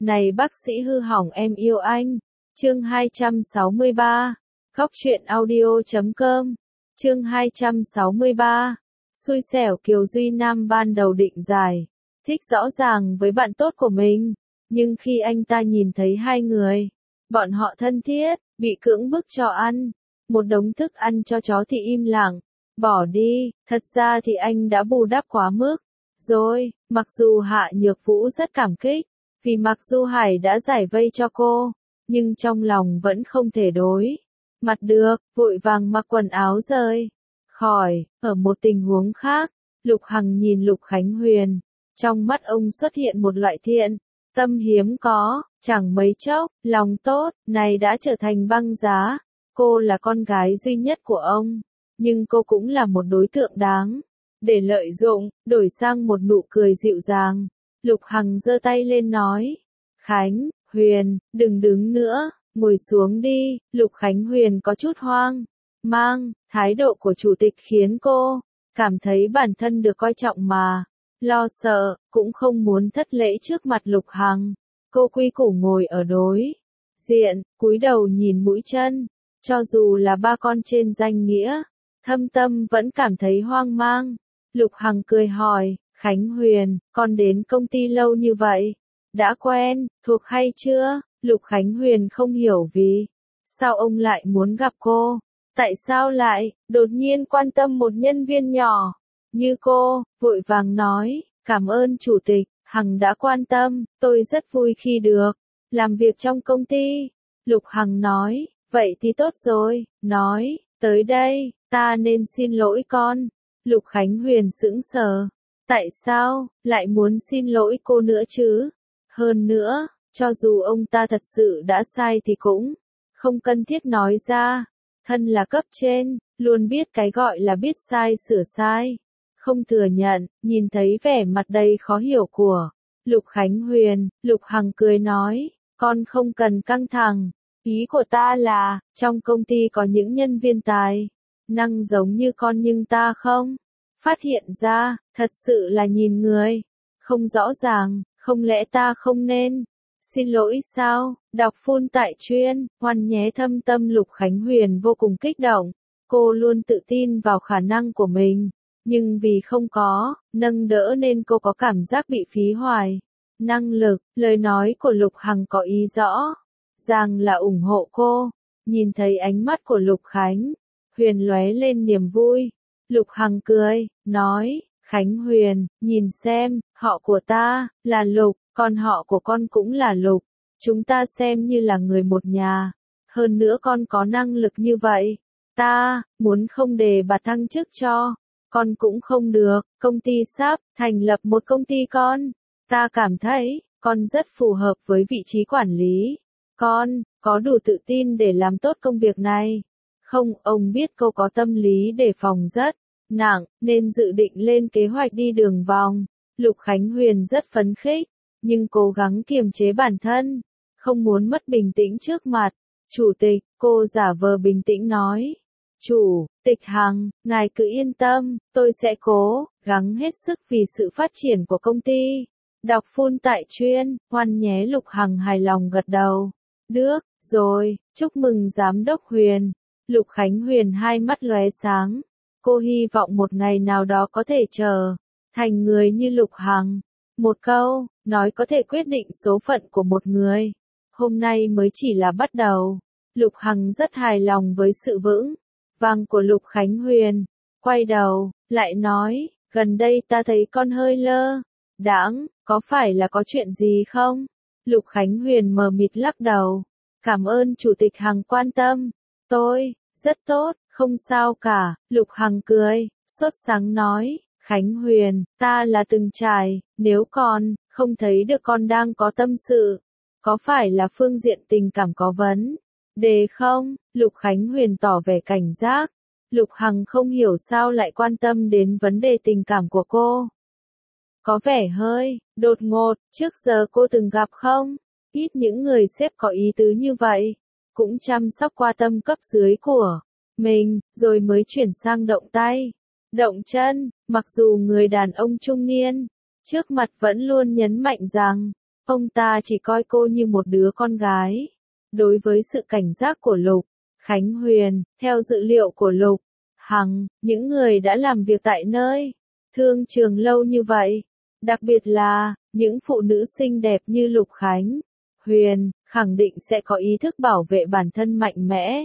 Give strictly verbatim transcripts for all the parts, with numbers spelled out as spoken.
Này bác sĩ hư hỏng em yêu anh. Chương hai trăm sáu mươi ba. Góc truyện audio chấm com. Chương hai trăm sáu mươi ba. Xui xẻo Kiều Duy Nam ban đầu định giải thích rõ ràng với bạn tốt của mình, nhưng khi anh ta nhìn thấy hai người, bọn họ thân thiết, bị cưỡng bức cho ăn một đống thức ăn cho chó thì im lặng, bỏ đi. Thật ra thì anh đã bù đắp quá mức rồi, mặc dù Hạ Nhược Vũ rất cảm kích, vì Mạc Du Hải đã giải vây cho cô, nhưng trong lòng vẫn không thể đối mặt được, vội vàng mặc quần áo rời khỏi. Ở một tình huống khác, Lục Hằng nhìn Lục Khánh Huyền, trong mắt ông xuất hiện một loại thiện tâm hiếm có, chẳng mấy chốc, lòng tốt này đã trở thành băng giá. Cô là con gái duy nhất của ông, nhưng cô cũng là một đối tượng đáng để lợi dụng. Đổi sang một nụ cười dịu dàng, Lục Hằng giơ tay lên nói, Khánh Huyền, đừng đứng nữa, ngồi xuống đi. Lục Khánh Huyền có chút hoang mang, thái độ của chủ tịch khiến cô cảm thấy bản thân được coi trọng mà lo sợ, cũng không muốn thất lễ trước mặt Lục Hằng. Cô quy củ ngồi ở đối diện, cúi đầu nhìn mũi chân, cho dù là ba con trên danh nghĩa, thâm tâm vẫn cảm thấy hoang mang. Lục Hằng cười hỏi, Khánh Huyền, con đến công ty lâu như vậy, đã quen, thuộc hay chưa? Lục Khánh Huyền không hiểu vì sao ông lại muốn gặp cô, tại sao lại đột nhiên quan tâm một nhân viên nhỏ như cô. Vội vàng nói, cảm ơn chủ tịch, Hằng đã quan tâm, tôi rất vui khi được làm việc trong công ty. Lục Hằng nói, vậy thì tốt rồi, nói, tới đây, ta nên xin lỗi con. Lục Khánh Huyền sững sờ, tại sao lại muốn xin lỗi cô nữa chứ? Hơn nữa, cho dù ông ta thật sự đã sai thì cũng không cần thiết nói ra. Thân là cấp trên, luôn biết cái gọi là biết sai sửa sai, không thừa nhận. Nhìn thấy vẻ mặt đầy khó hiểu của Lục Khánh Huyền, Lục Hằng cười nói, con không cần căng thẳng. Ý của ta là, trong công ty có những nhân viên tài năng giống như con nhưng ta không phát hiện ra, thật sự là nhìn người không rõ ràng. Không lẽ ta không nên xin lỗi sao? Đọc full tại chuyên, Hoan nhé thâm tâm. Lục Khánh Huyền vô cùng kích động, cô luôn tự tin vào khả năng của mình, nhưng vì không có nâng đỡ nên cô có cảm giác bị phí hoài năng lực. Lời nói của Lục Hằng có ý rõ ràng là ủng hộ cô. Nhìn thấy ánh mắt của Lục Khánh Huyền lóe lên niềm vui, Lục Hằng cười, nói, Khánh Huyền, nhìn xem, họ của ta là Lục, còn họ của con cũng là Lục. Chúng ta xem như là người một nhà. Hơn nữa con có năng lực như vậy, ta muốn không đề bạt thăng chức cho con cũng không được. Công ty sắp thành lập một công ty con. Ta cảm thấy con rất phù hợp với vị trí quản lý. Con có đủ tự tin để làm tốt công việc này không? Ông biết cô có tâm lý đề phòng rất nặng, nên dự định lên kế hoạch đi đường vòng. Lục Khánh Huyền rất phấn khích, nhưng cố gắng kiềm chế bản thân, không muốn mất bình tĩnh trước mặt chủ tịch. Cô giả vờ bình tĩnh nói, chủ tịch Hằng, ngài cứ yên tâm, tôi sẽ cố gắng hết sức vì sự phát triển của công ty. Đọc full tại chuyên, Hoan nhé. Lục Hằng hài lòng gật đầu, được rồi, chúc mừng giám đốc Huyền. Lục Khánh Huyền hai mắt lóe sáng, cô hy vọng một ngày nào đó có thể trở thành người như Lục Hằng. Một câu nói có thể quyết định số phận của một người. Hôm nay mới chỉ là bắt đầu. Lục Hằng rất hài lòng với sự vững vàng của Lục Khánh Huyền. Quay đầu lại nói, gần đây ta thấy con hơi lơ đãng, có phải là có chuyện gì không? Lục Khánh Huyền mờ mịt lắc đầu, cảm ơn chủ tịch Hằng quan tâm. Tôi rất tốt, không sao cả. Lục Hằng cười sốt sắng nói, Khánh Huyền, ta là từng trải, nếu con không thấy được con đang có tâm sự, có phải là phương diện tình cảm có vấn đề không? Lục Khánh Huyền tỏ vẻ cảnh giác. Lục Hằng không hiểu sao lại quan tâm đến vấn đề tình cảm của cô. Có vẻ hơi đột ngột, trước giờ cô từng gặp không? Ít những người sếp có ý tứ như vậy, cũng chăm sóc qua tâm cấp dưới của mình, rồi mới chuyển sang động tay, động chân. Mặc dù người đàn ông trung niên trước mặt vẫn luôn nhấn mạnh rằng Ông ta chỉ coi cô như một đứa con gái. Đối với sự cảnh giác của Lục Khánh Huyền, theo dữ liệu của Lục Hằng, những người đã làm việc tại nơi thương trường lâu như vậy, đặc biệt là những phụ nữ xinh đẹp như Lục Khánh Huyền, khẳng định sẽ có ý thức bảo vệ bản thân mạnh mẽ.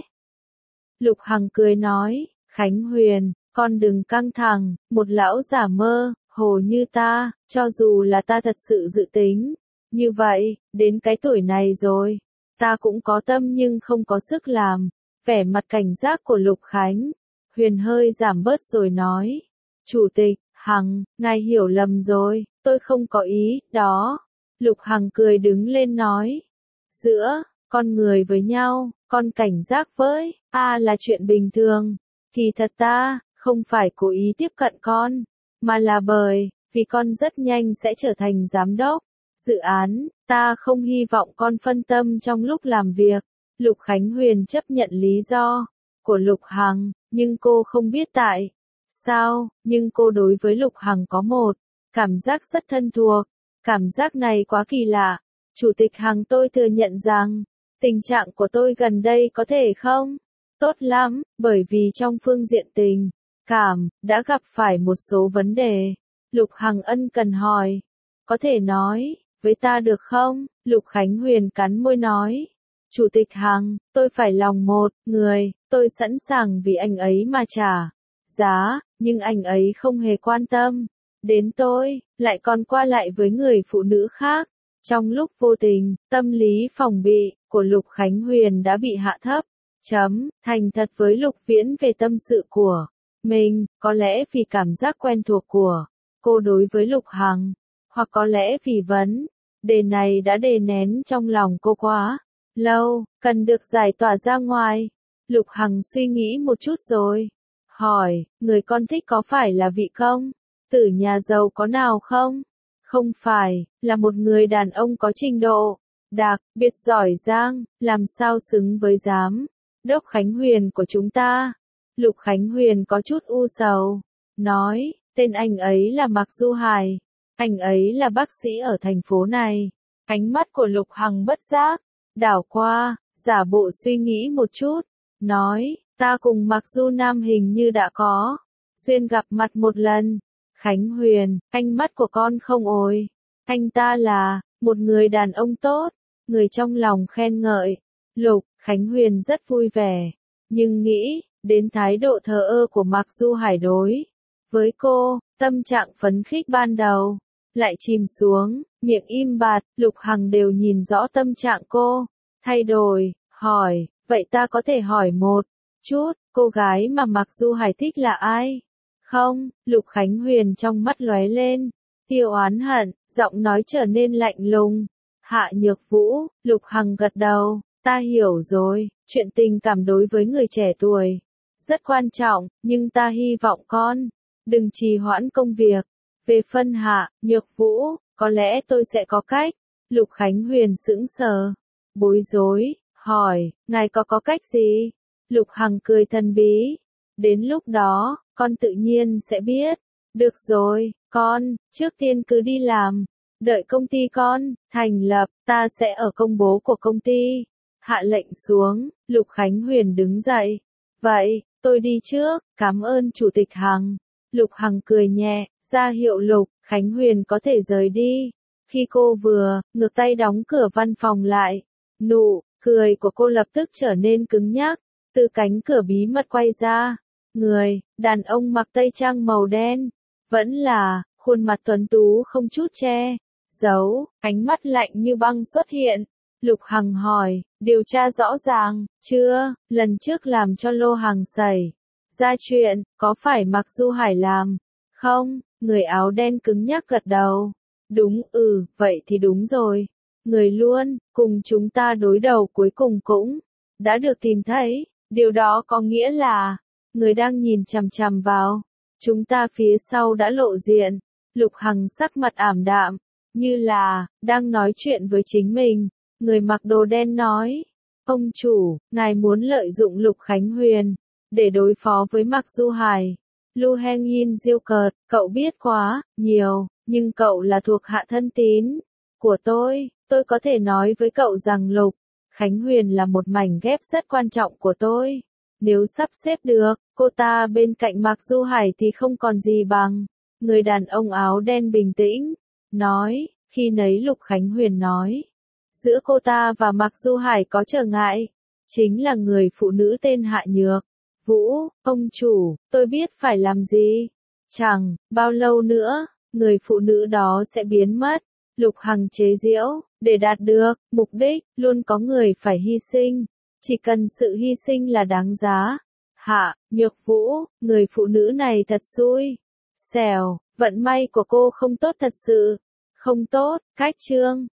Lục Hằng cười nói, Khánh Huyền, con đừng căng thẳng, một lão giả mơ hồ như ta, cho dù là ta thật sự dự tính như vậy, đến cái tuổi này rồi, ta cũng có tâm nhưng không có sức làm. Vẻ mặt cảnh giác của Lục Khánh Huyền hơi giảm bớt rồi nói, Chủ tịch Hằng, ngài hiểu lầm rồi, tôi không có ý đó. Lục Hằng cười đứng lên nói, giữa con người với nhau, con cảnh giác với a là chuyện bình thường. Kỳ thật ta không phải cố ý tiếp cận con, mà là bởi vì con rất nhanh sẽ trở thành giám đốc dự án, ta không hy vọng con phân tâm trong lúc làm việc. Lục Khánh Huyền chấp nhận lý do của Lục Hằng, nhưng cô không biết tại sao, nhưng cô đối với Lục Hằng có một cảm giác rất thân thuộc. Cảm giác này quá kỳ lạ. Chủ tịch Hằng, tôi thừa nhận rằng tình trạng của tôi gần đây có thể không tốt lắm, bởi vì trong phương diện tình cảm đã gặp phải một số vấn đề. Lục Hằng ân cần hỏi, có thể nói với ta được không? Lục Khánh Huyền cắn môi nói, Chủ tịch Hằng, tôi phải lòng một người, tôi sẵn sàng vì anh ấy mà trả giá, nhưng anh ấy không hề quan tâm đến tôi, lại còn qua lại với người phụ nữ khác. Trong lúc vô tình, tâm lý phòng bị của Lục Khánh Huyền đã bị hạ thấp. Chấm, thành thật với Lục Viễn về tâm sự của mình, có lẽ vì cảm giác quen thuộc của cô đối với Lục Hằng, hoặc có lẽ vì vấn đề này đã đè nén trong lòng cô quá lâu, cần được giải tỏa ra ngoài. Lục Hằng suy nghĩ một chút rồi hỏi, người con thích có phải là vị công tử nhà giàu có nào không? Không phải, là một người đàn ông có trình độ đặc biệt giỏi giang, làm sao xứng với giám đốc Khánh Huyền của chúng ta. Lục Khánh Huyền có chút u sầu, nói, tên anh ấy là Mạc Du Hải, anh ấy là bác sĩ ở thành phố này. Ánh mắt của Lục Hằng bất giác đảo qua, giả bộ suy nghĩ một chút, nói, ta cùng Mạc Du Nam hình như đã có duyên gặp mặt một lần. Khánh Huyền, ánh mắt của con không ồi, anh ta là một người đàn ông tốt, người trong lòng khen ngợi. Lục Khánh Huyền rất vui vẻ, nhưng nghĩ đến thái độ thờ ơ của Mạc Du Hải đối với cô, tâm trạng phấn khích ban đầu lại chìm xuống, miệng im bặt. Lục Hằng đều nhìn rõ tâm trạng cô thay đổi, hỏi, vậy ta có thể hỏi một chút, cô gái mà Mạc Du Hải thích là ai? Không? Lục Khánh Huyền trong mắt lóe lên tiêu oán hận, giọng nói trở nên lạnh lùng. Hạ Nhược Vũ. Lục Hằng gật đầu, ta hiểu rồi, chuyện tình cảm đối với người trẻ tuổi rất quan trọng, nhưng ta hy vọng con đừng trì hoãn công việc. Về phân Hạ Nhược Vũ, có lẽ tôi sẽ có cách. Lục Khánh Huyền sững sờ, bối rối, hỏi, ngài có có cách gì? Lục Hằng cười thần bí, đến lúc đó, con tự nhiên sẽ biết. Được rồi, con, trước tiên cứ đi làm, đợi công ty con thành lập, ta sẽ ở công bố của công ty. Hạ lệnh xuống, Lục Khánh Huyền đứng dậy. Vậy, tôi đi trước, cảm ơn Chủ tịch Hằng. Lục Hằng cười nhẹ, ra hiệu Lục Khánh Huyền có thể rời đi. Khi cô vừa ngược tay đóng cửa văn phòng lại, nụ cười của cô lập tức trở nên cứng nhắc. Từ cánh cửa bí mật quay ra, người đàn ông mặc tây trang màu đen, vẫn là khuôn mặt tuấn tú không chút che giấu, ánh mắt lạnh như băng xuất hiện. Lục Hằng hỏi, điều tra rõ ràng chưa? Lần trước làm cho Lô Hằng xảy ra chuyện, có phải Mạc Du Hải làm không? Người áo đen cứng nhắc gật đầu. Đúng, ừ, vậy thì đúng rồi. Người luôn cùng chúng ta đối đầu cuối cùng cũng đã được tìm thấy. Điều đó có nghĩa là người đang nhìn chằm chằm vào chúng ta phía sau đã lộ diện. Lục Hằng sắc mặt ảm đạm, như là đang nói chuyện với chính mình. Người mặc đồ đen nói, ông chủ, ngài muốn lợi dụng Lục Khánh Huyền để đối phó với Mạc Du Hải. Lu Heng Yin giễu cợt, cậu biết quá nhiều, nhưng cậu là thuộc hạ thân tín của tôi, tôi có thể nói với cậu rằng Lục Khánh Huyền là một mảnh ghép rất quan trọng của tôi. Nếu sắp xếp được, cô ta bên cạnh Mạc Du Hải thì không còn gì bằng. Người đàn ông áo đen bình tĩnh, nói, khi nấy Lục Khánh Huyền nói. Giữa cô ta và Mạc Du Hải có trở ngại. Chính là người phụ nữ tên Hạ Nhược. Vũ, ông chủ, tôi biết phải làm gì. Chẳng, bao lâu nữa, người phụ nữ đó sẽ biến mất. Lục Hằng chế giễu, để đạt được mục đích, luôn có người phải hy sinh. Chỉ cần sự hy sinh là đáng giá. Hạ Nhược Vũ, người phụ nữ này thật xui. Xèo, vận may của cô không tốt thật sự. Không tốt, cách chương.